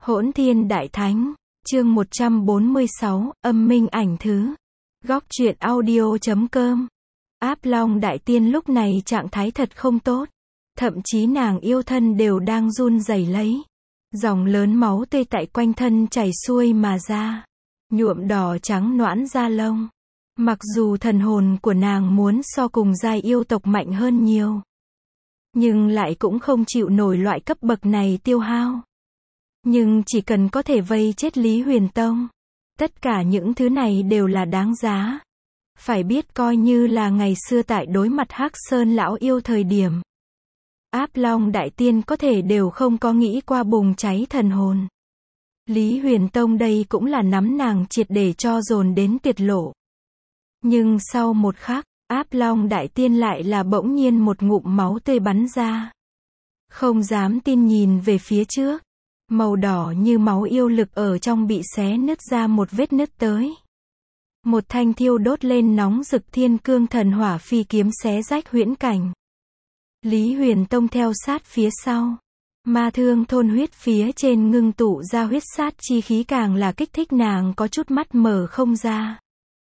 Hỗn Thiên Đại Thánh, chương 146, âm minh ảnh thứ. Góc truyện audio.com. Áp Long Đại Tiên lúc này trạng thái thật không tốt. Thậm chí nàng yêu thân đều đang run rẩy lấy. Dòng lớn máu tươi tại quanh thân chảy xuôi mà ra. Nhuộm đỏ trắng nõn da lông. Mặc dù thần hồn của nàng muốn so cùng giai yêu tộc mạnh hơn nhiều. Nhưng lại cũng không chịu nổi loại cấp bậc này tiêu hao. Nhưng chỉ cần có thể vây chết Lý Huyền Tông. Tất cả những thứ này đều là đáng giá. Phải biết coi như là ngày xưa tại đối mặt Hắc Sơn lão yêu thời điểm. Áp Long Đại Tiên có thể đều không có nghĩ qua bùng cháy thần hồn. Lý Huyền Tông đây cũng là nắm nàng triệt để cho dồn đến tuyệt lộ. Nhưng sau một khắc, Áp Long Đại Tiên lại là bỗng nhiên một ngụm máu tươi bắn ra. Không dám tin nhìn về phía trước. Màu đỏ như máu yêu lực ở trong bị xé nứt ra một vết nứt tới. Một thanh thiêu đốt lên nóng rực thiên cương thần hỏa phi kiếm xé rách huyễn cảnh. Lý Huyền Tông theo sát phía sau. Ma thương thôn huyết phía trên ngưng tụ ra huyết sát chi khí càng là kích thích nàng có chút mắt mở không ra.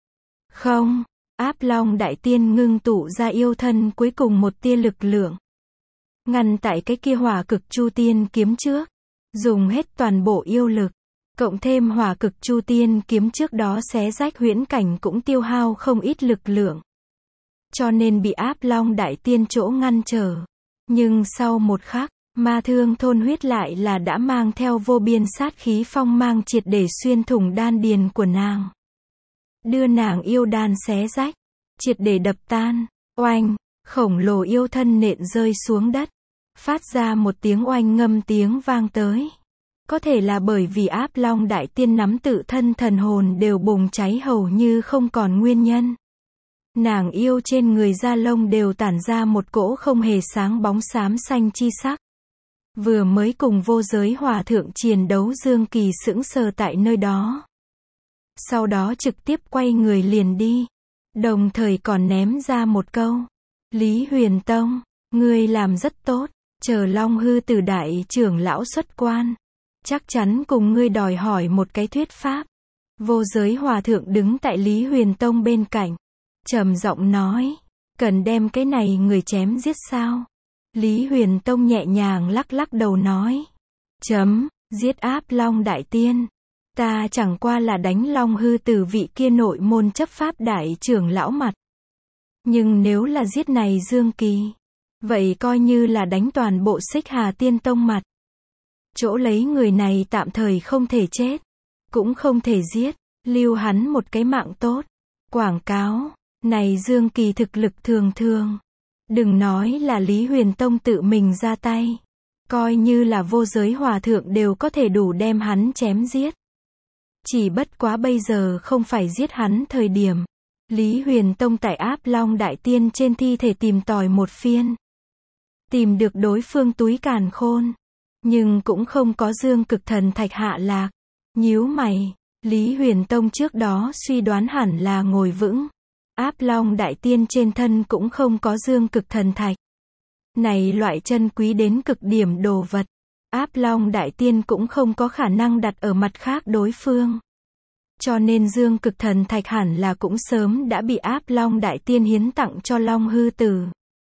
Không, Áp Long Đại Tiên ngưng tụ ra yêu thân cuối cùng một tia lực lượng. Ngăn tại cái kia hỏa cực chu tiên kiếm trước. Dùng hết toàn bộ yêu lực. Cộng thêm hỏa cực chu tiên kiếm trước đó xé rách huyễn cảnh cũng tiêu hao không ít lực lượng. Cho nên bị Áp Long Đại Tiên chỗ ngăn trở. Nhưng sau một khắc, ma thương thôn huyết lại là đã mang theo vô biên sát khí phong mang triệt để xuyên thủng đan điền của nàng. Đưa nàng yêu đan xé rách, triệt để đập tan, oanh, khổng lồ yêu thân nện rơi xuống đất. Phát ra một tiếng oanh ngâm tiếng vang tới. Có thể là bởi vì Áp Long Đại Tiên nắm tự thân thần hồn đều bùng cháy hầu như không còn nguyên nhân. Nàng yêu trên người da lông đều tản ra một cỗ không hề sáng bóng xám xanh chi sắc. Vừa mới cùng vô giới hòa thượng chiến đấu Dương Kỳ sững sờ tại nơi đó. Sau đó trực tiếp quay người liền đi. Đồng thời còn ném ra một câu. Lý Huyền Tông, ngươi làm rất tốt. Chờ Long Hư Tử đại trưởng lão xuất quan. Chắc chắn cùng ngươi đòi hỏi một cái thuyết pháp. Vô giới hòa thượng đứng tại Lý Huyền Tông bên cạnh. Trầm giọng nói. Cần đem cái này người chém giết sao? Lý Huyền Tông nhẹ nhàng lắc lắc đầu nói. Giết Áp Long Đại Tiên. Ta chẳng qua là đánh Long Hư Tử vị kia nội môn chấp pháp đại trưởng lão mặt. Nhưng nếu là giết này Dương Kỳ. Vậy coi như là đánh toàn bộ Xích Hà Tiên Tông mặt. Chỗ lấy người này tạm thời không thể chết. Cũng không thể giết. Lưu hắn một cái mạng tốt. Quảng cáo. Này Dương Kỳ thực lực thường thường. Đừng nói là Lý Huyền Tông tự mình ra tay. Coi như là vô giới hòa thượng đều có thể đủ đem hắn chém giết. Chỉ bất quá bây giờ không phải giết hắn thời điểm. Lý Huyền Tông tại Áp Long Đại Tiên trên thi thể tìm tòi một phiên. Tìm được đối phương túi càn khôn. Nhưng cũng không có Dương Cực Thần Thạch hạ lạc. Nhíu mày, Lý Huyền Tông trước đó suy đoán hẳn là ngồi vững. Áp Long Đại Tiên trên thân cũng không có Dương Cực Thần Thạch. Này loại chân quý đến cực điểm đồ vật. Áp Long Đại Tiên cũng không có khả năng đặt ở mặt khác đối phương. Cho nên Dương Cực Thần Thạch hẳn là cũng sớm đã bị Áp Long Đại Tiên hiến tặng cho Long Hư Tử.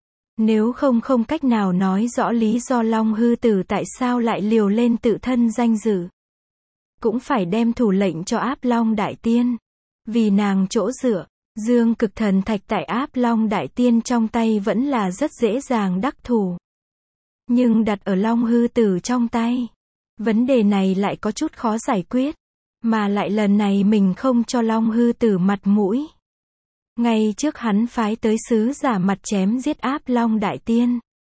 Nếu không cách nào nói rõ lý do Long Hư Tử tại sao lại liều lên tự thân danh dự. Cũng phải đem thủ lệnh cho Áp Long Đại Tiên. Vì nàng chỗ dựa, Dương Cực Thần Thạch tại Áp Long Đại Tiên trong tay vẫn là rất dễ dàng đắc thủ. Nhưng đặt ở Long Hư Tử trong tay, vấn đề này lại có chút khó giải quyết. Mà lại lần này mình không cho Long Hư Tử mặt mũi. Ngay trước hắn phái tới sứ giả mặt chém giết Áp Long Đại Tiên.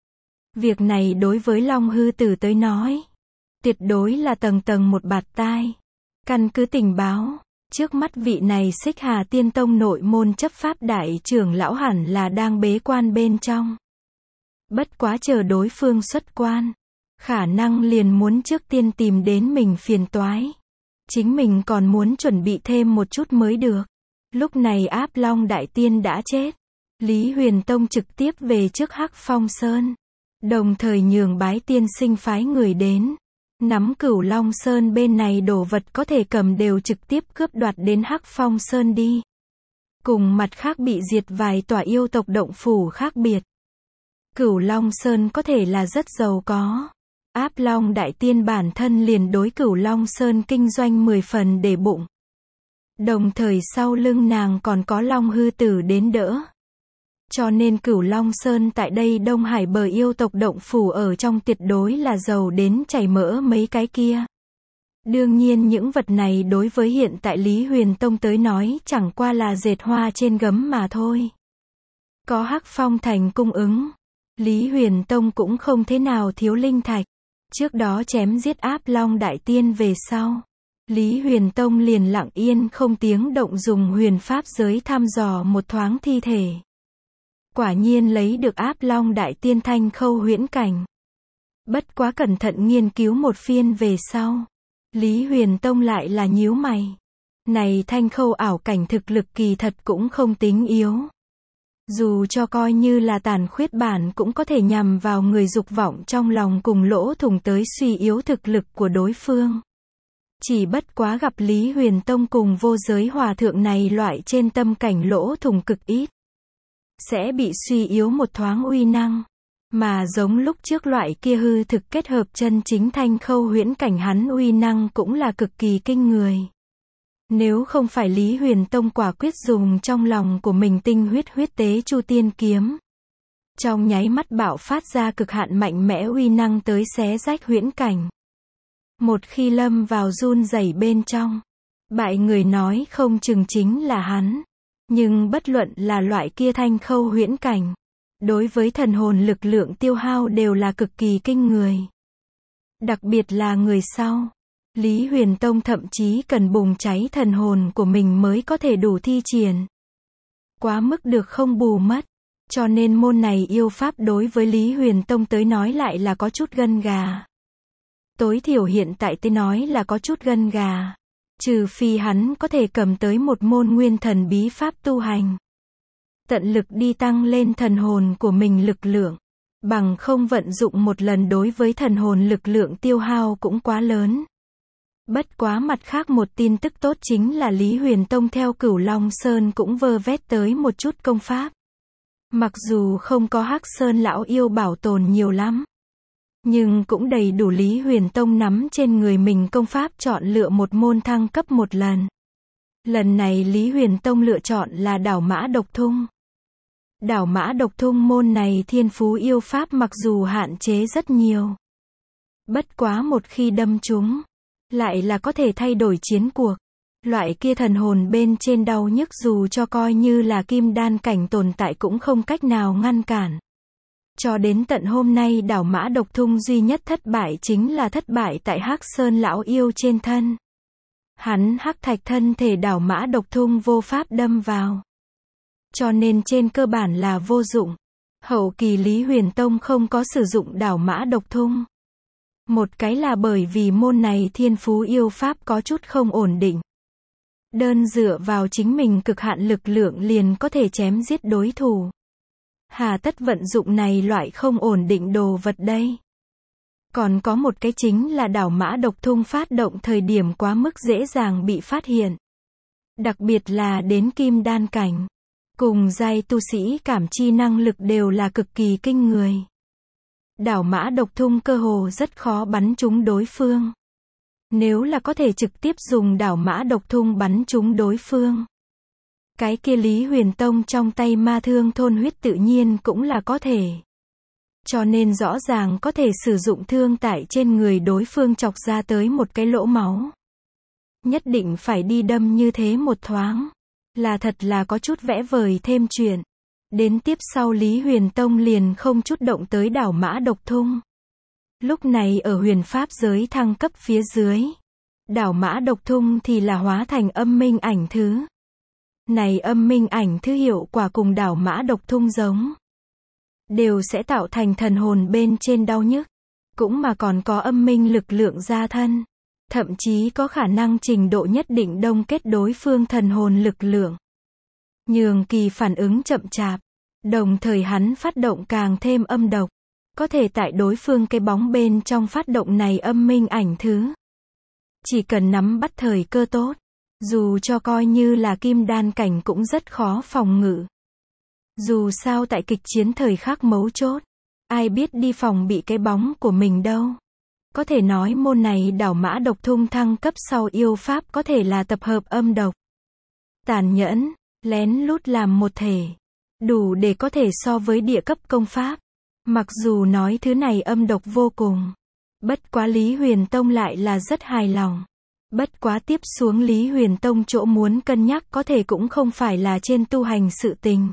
Việc này đối với Long Hư Tử tới nói. Tuyệt đối là tầng tầng một bạt tai. Căn cứ tình báo. Trước mắt vị này Xích Hà Tiên Tông nội môn chấp pháp đại trưởng lão hẳn là đang bế quan bên trong. Bất quá chờ đối phương xuất quan. Khả năng liền muốn trước tiên tìm đến mình phiền toái. Chính mình còn muốn chuẩn bị thêm một chút mới được. Lúc này Áp Long Đại Tiên đã chết. Lý Huyền Tông trực tiếp về trước Hắc Phong Sơn. Đồng thời nhường Bái Tiên Sinh phái người đến. Nắm Cửu Long Sơn bên này đồ vật có thể cầm đều trực tiếp cướp đoạt đến Hắc Phong Sơn đi. Cùng mặt khác bị diệt vài tòa yêu tộc động phủ khác biệt. Cửu Long Sơn có thể là rất giàu có. Áp Long Đại Tiên bản thân liền đối Cửu Long Sơn kinh doanh 10 phần để bụng. Đồng thời sau lưng nàng còn có Long Hư Tử đến đỡ. Cho nên Cửu Long Sơn tại đây Đông Hải bờ yêu tộc động phủ ở trong tuyệt đối là giàu đến chảy mỡ mấy cái kia. Đương nhiên những vật này đối với hiện tại Lý Huyền Tông tới nói chẳng qua là dệt hoa trên gấm mà thôi. Có Hắc Phong Thành cung ứng, Lý Huyền Tông cũng không thế nào thiếu linh thạch. Trước đó chém giết Áp Long Đại Tiên về sau, Lý Huyền Tông liền lặng yên không tiếng động dùng huyền pháp giới thăm dò một thoáng thi thể. Quả nhiên lấy được Áp Long Đại Tiên thanh khâu huyễn cảnh. Bất quá cẩn thận nghiên cứu một phiên về sau, Lý Huyền Tông lại là nhíu mày. Này thanh khâu ảo cảnh thực lực kỳ thật cũng không tính yếu. Dù cho coi như là tàn khuyết bản cũng có thể nhằm vào người dục vọng trong lòng cùng lỗ thủng tới suy yếu thực lực của đối phương. Chỉ bất quá gặp Lý Huyền Tông cùng vô giới hòa thượng này loại trên tâm cảnh lỗ thủng cực ít. Sẽ bị suy yếu một thoáng uy năng. Mà giống lúc trước loại kia hư thực kết hợp chân chính thanh khâu huyễn cảnh hắn uy năng cũng là cực kỳ kinh người. Nếu không phải Lý Huyền Tông quả quyết dùng trong lòng của mình tinh huyết tế Chu Tiên kiếm. Trong nháy mắt bạo phát ra cực hạn mạnh mẽ uy năng tới xé rách huyễn cảnh. Một khi lâm vào run rẩy bên trong, bại người nói không chừng chính là hắn. Nhưng bất luận là loại kia thanh khâu huyễn cảnh, đối với thần hồn lực lượng tiêu hao đều là cực kỳ kinh người. Đặc biệt là người sau. Lý Huyền Tông thậm chí cần bùng cháy thần hồn của mình mới có thể đủ thi triển. Quá mức được không bù mất. Cho nên môn này yêu pháp đối với Lý Huyền Tông tới nói lại là có chút gân gà. Tối thiểu hiện tại tới nói là có chút gân gà. Trừ phi hắn có thể cầm tới một môn nguyên thần bí pháp tu hành. Tận lực đi tăng lên thần hồn của mình lực lượng. Bằng không vận dụng một lần đối với thần hồn lực lượng tiêu hao cũng quá lớn. Bất quá mặt khác một tin tức tốt chính là Lý Huyền Tông theo Cửu Long Sơn cũng vơ vét tới một chút công pháp. Mặc dù không có Hắc Sơn lão yêu bảo tồn nhiều lắm, nhưng cũng đầy đủ Lý Huyền Tông nắm trên người mình công pháp chọn lựa một môn thăng cấp một lần. Lần này Lý Huyền Tông lựa chọn là Đảo Mã Độc Thung. Đảo Mã Độc Thung môn này thiên phú yêu pháp mặc dù hạn chế rất nhiều. Bất quá một khi đâm trúng, lại là có thể thay đổi chiến cuộc. Loại kia thần hồn bên trên đau nhức dù cho coi như là kim đan cảnh tồn tại cũng không cách nào ngăn cản. Cho đến tận hôm nay Đảo Mã Độc Thung duy nhất thất bại chính là thất bại tại Hắc Sơn lão yêu trên thân. Hắn hắc thạch thân thể Đảo Mã Độc Thung vô pháp đâm vào. Cho nên trên cơ bản là vô dụng. Hậu kỳ Lý Huyền Tông không có sử dụng Đảo Mã Độc Thung. Một cái là bởi vì môn này thiên phú yêu pháp có chút không ổn định. Đơn dựa vào chính mình cực hạn lực lượng liền có thể chém giết đối thủ. Hà tất vận dụng này loại không ổn định đồ vật đây. Còn có một cái chính là Đảo Mã Độc Thung phát động thời điểm quá mức dễ dàng bị phát hiện. Đặc biệt là đến kim đan cảnh. Cùng giai tu sĩ cảm chi năng lực đều là cực kỳ kinh người. Đảo Mã Độc Thung cơ hồ rất khó bắn trúng đối phương. Nếu là có thể trực tiếp dùng Đảo Mã Độc Thung bắn trúng đối phương, cái kia Lý Huyền Tông trong tay ma thương thôn huyết tự nhiên cũng là có thể. Cho nên rõ ràng có thể sử dụng thương tại trên người đối phương chọc ra tới một cái lỗ máu. Nhất định phải đi đâm như thế một thoáng. Là thật là có chút vẽ vời thêm chuyện. Đến tiếp sau Lý Huyền Tông liền không chút động tới Đảo Mã Độc Thung. Lúc này ở huyền pháp giới thăng cấp phía dưới, Đảo Mã Độc Thung thì là hóa thành âm minh ảnh thứ. Này âm minh ảnh thứ hiệu quả cùng Đảo Mã Độc Thung giống. Đều sẽ tạo thành thần hồn bên trên đau nhức. Cũng mà còn có âm minh lực lượng gia thân. Thậm chí có khả năng trình độ nhất định đông kết đối phương thần hồn lực lượng. Nhường kỳ phản ứng chậm chạp. Đồng thời hắn phát động càng thêm âm độc. Có thể tại đối phương cái bóng bên trong phát động này âm minh ảnh thứ. Chỉ cần nắm bắt thời cơ tốt, dù cho coi như là kim đan cảnh cũng rất khó phòng ngự. Dù sao tại kịch chiến thời khắc mấu chốt, ai biết đi phòng bị cái bóng của mình đâu. Có thể nói môn này đảo mã độc thung thăng cấp sau yêu pháp có thể là tập hợp âm độc, tàn nhẫn, lén lút làm một thể. Đủ để có thể so với địa cấp công pháp. Mặc dù nói thứ này âm độc vô cùng. Bất quá Lý Huyền Tông lại là rất hài lòng. Bất quá tiếp xuống Lý Huyền Tông chỗ muốn cân nhắc có thể cũng không phải là trên tu hành sự tình,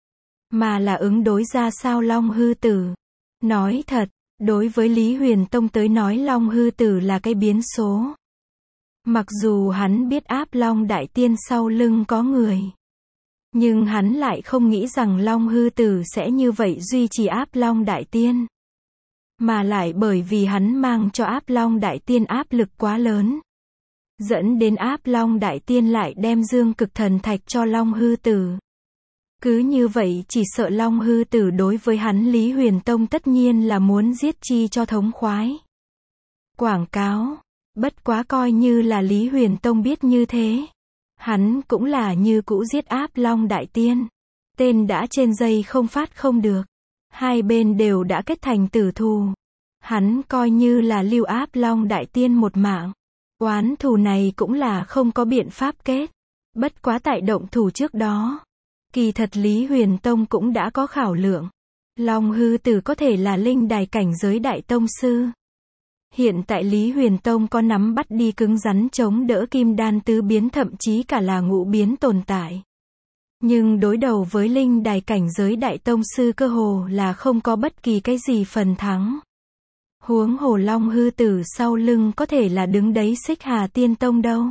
mà là ứng đối ra sao Long Hư Tử. Nói thật, đối với Lý Huyền Tông tới nói Long Hư Tử là cái biến số. Mặc dù hắn biết Áp Long Đại Tiên sau lưng có người, nhưng hắn lại không nghĩ rằng Long Hư Tử sẽ như vậy duy trì Áp Long Đại Tiên. Mà lại bởi vì hắn mang cho Áp Long Đại Tiên áp lực quá lớn, dẫn đến Áp Long Đại Tiên lại đem Dương Cực Thần Thạch cho Long Hư Tử. Cứ như vậy chỉ sợ Long Hư Tử đối với hắn Lý Huyền Tông tất nhiên là muốn giết chi cho thống khoái. Quảng cáo. Bất quá coi như là Lý Huyền Tông biết như thế, hắn cũng là như cũ giết Áp Long Đại Tiên. Tên đã trên dây không phát không được. Hai bên đều đã kết thành tử thù. Hắn coi như là lưu Áp Long Đại Tiên một mạng. Oán thù này cũng là không có biện pháp kết. Bất quá tại động thủ trước đó, kỳ thật Lý Huyền Tông cũng đã có khảo lượng. Long Hư Tử có thể là linh đài cảnh giới đại tông sư. Hiện tại Lý Huyền Tông có nắm bắt đi cứng rắn chống đỡ kim đan tứ biến thậm chí cả là ngũ biến tồn tại. Nhưng đối đầu với linh đài cảnh giới đại tông sư cơ hồ là không có bất kỳ cái gì phần thắng. Huống hồ Long Hư Tử sau lưng có thể là đứng đấy Xích Hà Tiên Tông đâu.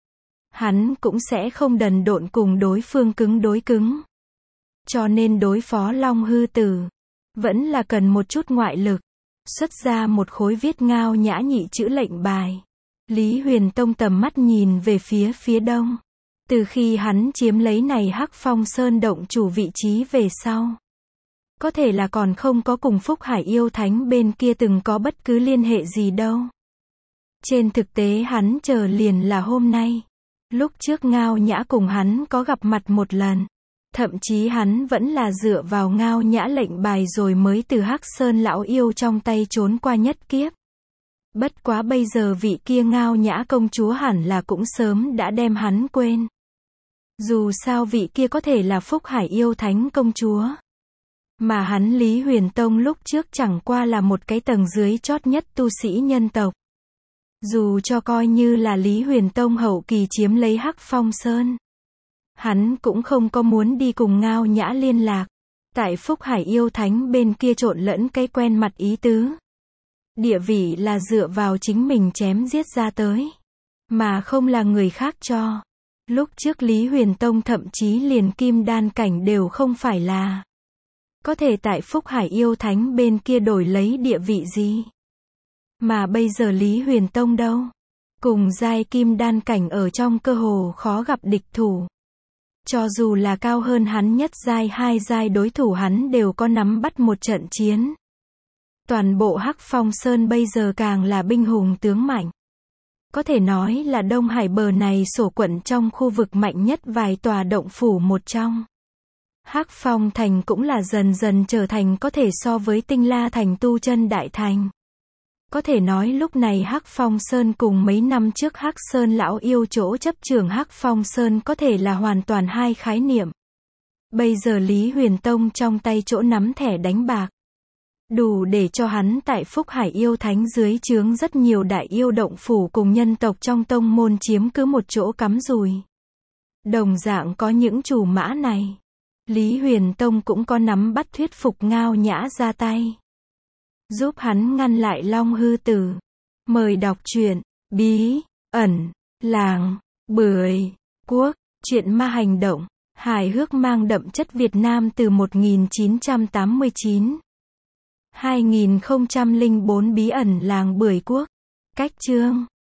Hắn cũng sẽ không đần độn cùng đối phương cứng đối cứng. Cho nên đối phó Long Hư Tử, vẫn là cần một chút ngoại lực. Xuất ra một khối viết ngao nhã nhị chữ lệnh bài. Lý Huyền Tông tầm mắt nhìn về phía đông. Từ khi hắn chiếm lấy này Hắc Phong Sơn động chủ vị trí về sau, có thể là còn không có cùng Phúc Hải Yêu Thánh bên kia từng có bất cứ liên hệ gì đâu. Trên thực tế hắn chờ liền là hôm nay. Lúc trước Ngao Nhã cùng hắn có gặp mặt một lần. Thậm chí hắn vẫn là dựa vào Ngao Nhã lệnh bài rồi mới từ Hắc Sơn lão yêu trong tay trốn qua nhất kiếp. Bất quá bây giờ vị kia Ngao Nhã công chúa hẳn là cũng sớm đã đem hắn quên. Dù sao vị kia có thể là Phúc Hải Yêu Thánh công chúa. Mà hắn Lý Huyền Tông lúc trước chẳng qua là một cái tầng dưới chót nhất tu sĩ nhân tộc. Dù cho coi như là Lý Huyền Tông hậu kỳ chiếm lấy Hắc Phong Sơn, hắn cũng không có muốn đi cùng Ngao Nhã liên lạc. Tại Phúc Hải Yêu Thánh bên kia trộn lẫn cái quen mặt ý tứ. Địa vị là dựa vào chính mình chém giết ra tới, mà không là người khác cho. Lúc trước Lý Huyền Tông thậm chí liền kim đan cảnh đều không phải là. Có thể tại Phúc Hải Yêu Thánh bên kia đổi lấy địa vị gì. Mà bây giờ Lý Huyền Tông đâu? Cùng giai kim đan cảnh ở trong cơ hồ khó gặp địch thủ. Cho dù là cao hơn hắn nhất giai hai giai đối thủ hắn đều có nắm bắt một trận chiến. Toàn bộ Hắc Phong Sơn bây giờ càng là binh hùng tướng mạnh. Có thể nói là Đông Hải bờ này sổ quận trong khu vực mạnh nhất vài tòa động phủ một trong. Hắc Phong Thành cũng là dần dần trở thành có thể so với Tinh La Thành tu chân đại thành. Có thể nói lúc này Hắc Phong Sơn cùng mấy năm trước Hắc Sơn lão yêu chỗ chấp trưởng Hắc Phong Sơn có thể là hoàn toàn hai khái niệm. Bây giờ Lý Huyền Tông trong tay chỗ nắm thẻ đánh bạc, đủ để cho hắn tại Phúc Hải Yêu Thánh dưới trướng rất nhiều đại yêu động phủ cùng nhân tộc trong tông môn chiếm cứ một chỗ cắm rùi. Đồng dạng có những chủ mã này, Lý Huyền Tông cũng có nắm bắt thuyết phục Ngao Nhã ra tay, giúp hắn ngăn lại Long Hư Tử. Mời đọc truyện Bí ẩn làng Bưởi Quốc, truyện ma hành động, hài hước mang đậm chất Việt Nam từ 1989. 2004 Bí ẩn làng Bưởi Quốc. Cách chương